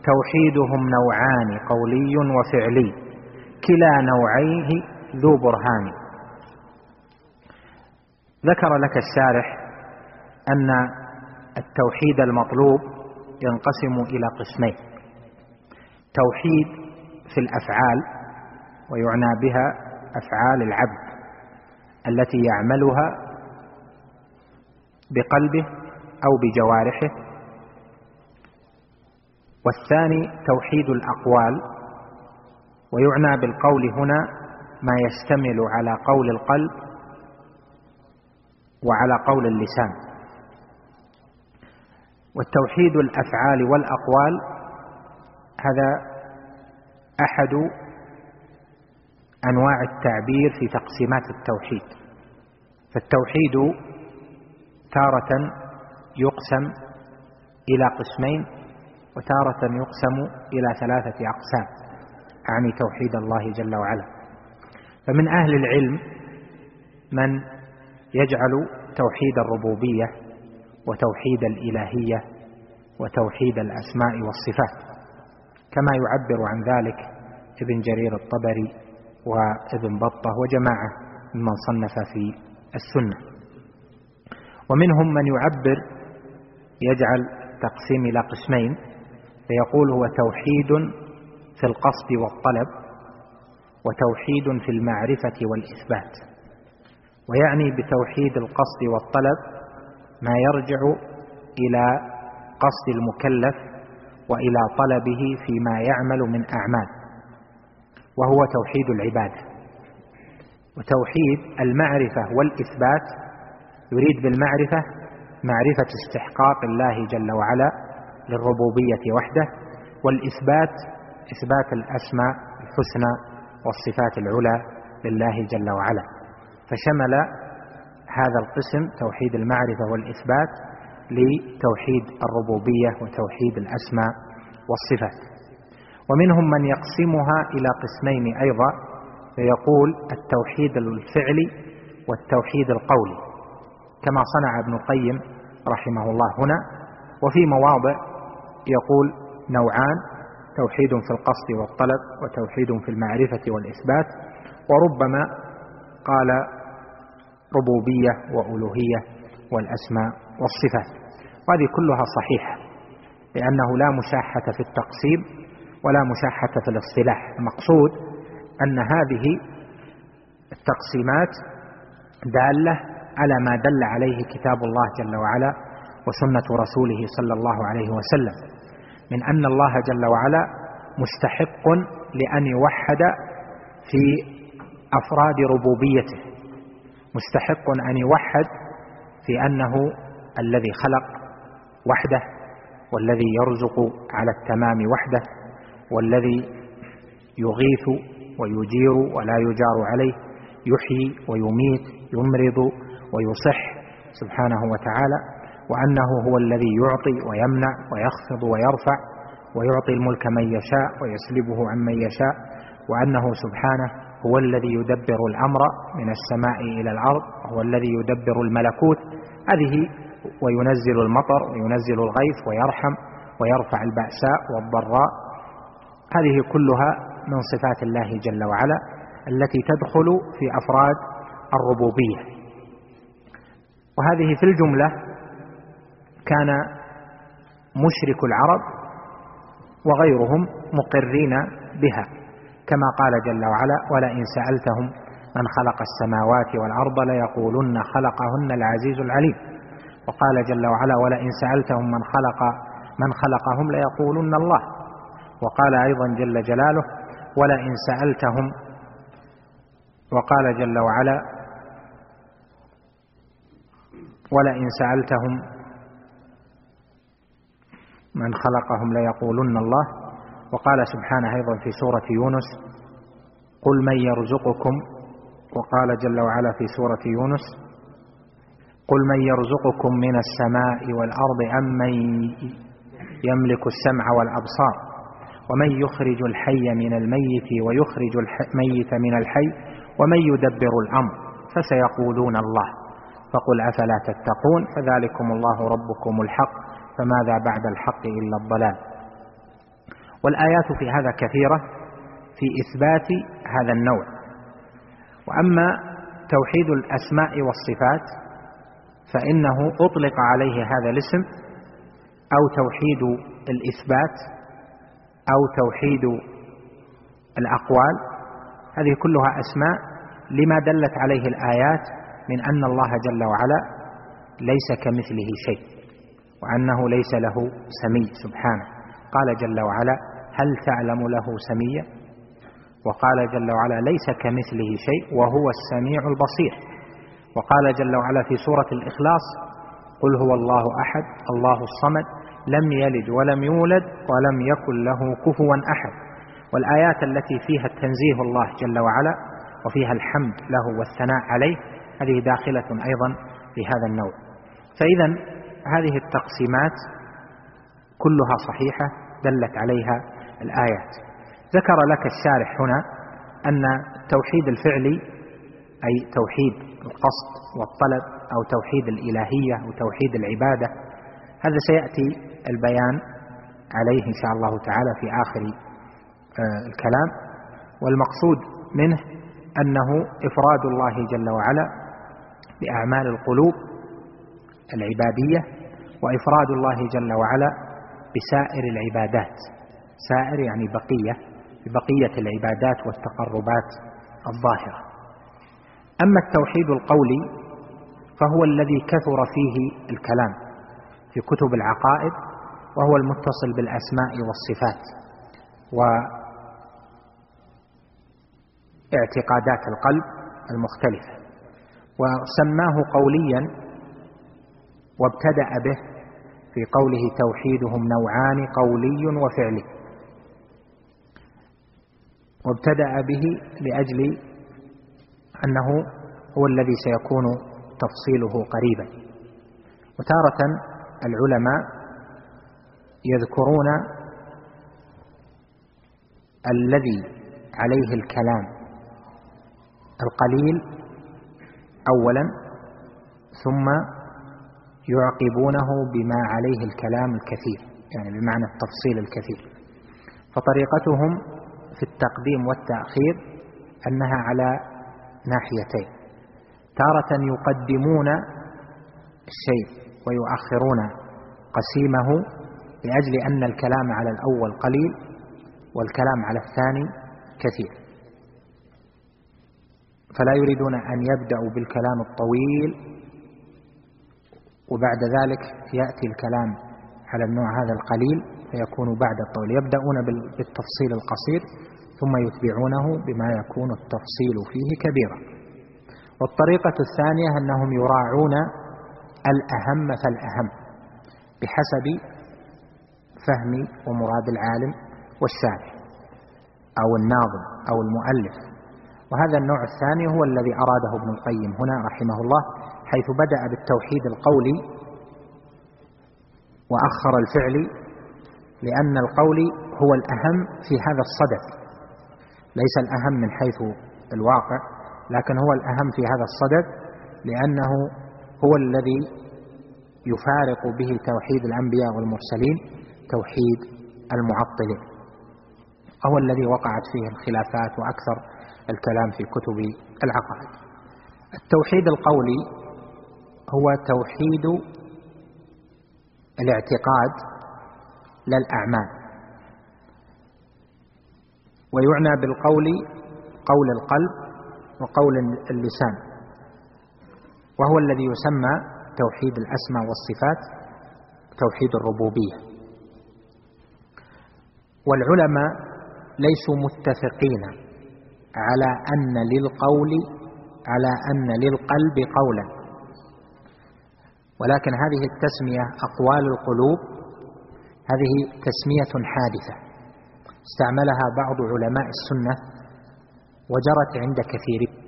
توحيدهم نوعان قولي وفعلي كلا نوعيه ذو برهان. ذكر لك الشارح أن التوحيد المطلوب ينقسم إلى قسمين: توحيد في الأفعال، ويعنى بها أفعال العبد التي يعملها بقلبه أو بجوارحه. والثاني توحيد الأقوال، ويعنى بالقول هنا ما يشتمل على قول القلب وعلى قول اللسان. والتوحيد الأفعال والأقوال هذا أحد أنواع التعبير في تقسيمات التوحيد. فالتوحيد تارة يقسم إلى قسمين، وتارة يقسم إلى 3 أقسام، يعني توحيد الله جل وعلا. فمن أهل العلم من يجعل توحيد الربوبية وتوحيد الإلهية وتوحيد الأسماء والصفات، كما يعبر عن ذلك ابن جرير الطبري وابن بطة وجماعة ممن صنف في السنة. ومنهم من يعبر يجعل تقسيم إلى قسمين، فيقول هو توحيد في القصد والطلب، وتوحيد في المعرفة والإثبات. ويعني بتوحيد القصد والطلب ما يرجع إلى قصد المكلف وإلى طلبه فيما يعمل من أعمال، وهو توحيد العبادة. وتوحيد المعرفة والإثبات يريد بالمعرفة معرفة استحقاق الله جل وعلا للربوبية وحده، والإثبات إثبات الأسماء الحسنى والصفات العلى لله جل وعلا. فشمل هذا القسم توحيد المعرفة والإثبات لتوحيد الربوبية وتوحيد الأسماء والصفات. ومنهم من يقسمها إلى قسمين أيضا، فيقول التوحيد الفعلي والتوحيد القولي، كما صنع ابن القيم رحمه الله هنا. وفي مواضع يقول نوعان: توحيد في القصد والطلب، وتوحيد في المعرفة والإثبات. وربما قال ربوبية وألوهية والأسماء والصفات. وهذه كلها صحيحة، لأنه لا مشاحة في التقسيم ولا مشاحة في الاصطلاح. المقصود أن هذه التقسيمات دالة على ما دل عليه كتاب الله جل وعلا وسنة رسوله صلى الله عليه وسلم، من أن الله جل وعلا مستحق لأن يوحد في أفراد ربوبيته، مستحق أن يوحد في أنه الذي خلق وحده، والذي يرزق على التمام وحده، والذي يغيث ويجير ولا يجار عليه، يحيي ويميت، يمرض ويصح سبحانه وتعالى، وأنه هو الذي يعطي ويمنع ويخفض ويرفع، ويعطي الملك من يشاء ويسلبه عن من يشاء، وأنه سبحانه هو الذي يدبر الأمر من السماء إلى الأرض، وهو الذي يدبر الملكوت هذه، وينزل المطر وينزل الغيث ويرحم ويرفع البأساء والضراء. هذه كلها من صفات الله جل وعلا التي تدخل في أفراد الربوبية. وهذه في الجملة كان مشرك العرب وغيرهم مقرين بها، كما قال جل وعلا: ولئن سألتهم من خلق السماوات والأرض ليقولن خلقهن العزيز العليم. وقال جل وعلا: ولئن سألتهم من خلقهم ليقولن الله. وقال أيضا جل جلاله: ولئن سألتهم، وقال جل وعلا: ولئن سألتهم من خلقهم ليقولن الله. وقال سبحانه أيضا في سورة يونس: قل من يرزقكم. وقال جل وعلا في سورة يونس: قل من يرزقكم من السماء والأرض أم من يملك السمع والأبصار ومن يخرج الحي من الميت ويخرج الميت من الحي ومن يدبر الأمر فسيقولون الله فقل أفلا تتقون فذلكم الله ربكم الحق فماذا بعد الحق إلا الضلال. والآيات في هذا كثيرة في إثبات هذا النوع. وأما توحيد الأسماء والصفات فإنه أطلق عليه هذا الاسم، أو توحيد الإثبات أو توحيد الأقوال، هذه كلها أسماء لما دلت عليه الآيات من أن الله جل وعلا ليس كمثله شيء، وأنه ليس له سمي سبحانه. قال جل وعلا: هل تعلم له سميا؟ وقال جل وعلا: ليس كمثله شيء وهو السميع البصير. وقال جل وعلا في سورة الإخلاص: قل هو الله أحد الله الصمد لم يلد ولم يولد ولم يكن له كفوا أحد. والآيات التي فيها التنزيه الله جل وعلا وفيها الحمد له والثناء عليه هذه داخلة أيضا في هذا النوع. فإذا هذه التقسيمات كلها صحيحة دلت عليها الآيات. ذكر لك الشارح هنا أن التوحيد الفعلي أي توحيد القصد والطلب أو توحيد الإلهية أو توحيد العبادة، هذا سيأتي البيان عليه إن شاء الله تعالى في آخر الكلام. والمقصود منه أنه إفراد الله جل وعلا بأعمال القلوب العبادية، وإفراد الله جل وعلا بسائر العبادات، سائر يعني بقية العبادات والتقربات الظاهرة. أما التوحيد القولي فهو الذي كثر فيه الكلام في كتب العقائد، وهو المتصل بالأسماء والصفات واعتقادات القلب المختلفة، وسماه قوليا وابتدأ به في قوله: توحيدهم نوعان قولي وفعلي. وابتدأ به لأجل أنه هو الذي سيكون تفصيله قريبا. وتارة العلماء يذكرون الذي عليه الكلام القليل أولا، ثم يعقبونه بما عليه الكلام الكثير، يعني بمعنى التفصيل الكثير. فطريقتهم في التقديم والتأخير أنها على ناحيتين: تارة يقدمون الشيء ويؤخرون قسيمه لأجل أن الكلام على الأول قليل والكلام على الثاني كثير، فلا يريدون أن يبدأوا بالكلام الطويل وبعد ذلك يأتي الكلام على النوع هذا القليل فيكون بعد الطويل. يبدأون بالتفصيل القصير ثم يتبعونه بما يكون التفصيل فيه كبيرا. والطريقة الثانية أنهم يراعون الأهم فالأهم بحسب فهم ومراد العالم والشارح أو الناظم أو المؤلف. وهذا النوع الثاني هو الذي أراده ابن القيم هنا رحمه الله، حيث بدأ بالتوحيد القولي وأخر الفعلي، لأن القولي هو الأهم في هذا الصدد، ليس الأهم من حيث الواقع، لكن هو الأهم في هذا الصدد لأنه هو الذي يفارق به توحيد الأنبياء والمرسلين توحيد المعطلين، هو الذي وقعت فيه الخلافات وأكثر الكلام في كتب العقائد. التوحيد القولي هو توحيد الاعتقاد لا الأعمال، ويعنى بالقول قول القلب وقول اللسان، وهو الذي يسمى توحيد الأسماء والصفات توحيد الربوبية. والعلماء ليسوا متفقين على أن للقلب قولا، ولكن هذه التسمية أقوال القلوب هذه تسمية حادثة استعملها بعض علماء السنة وجرت عند كثيرين،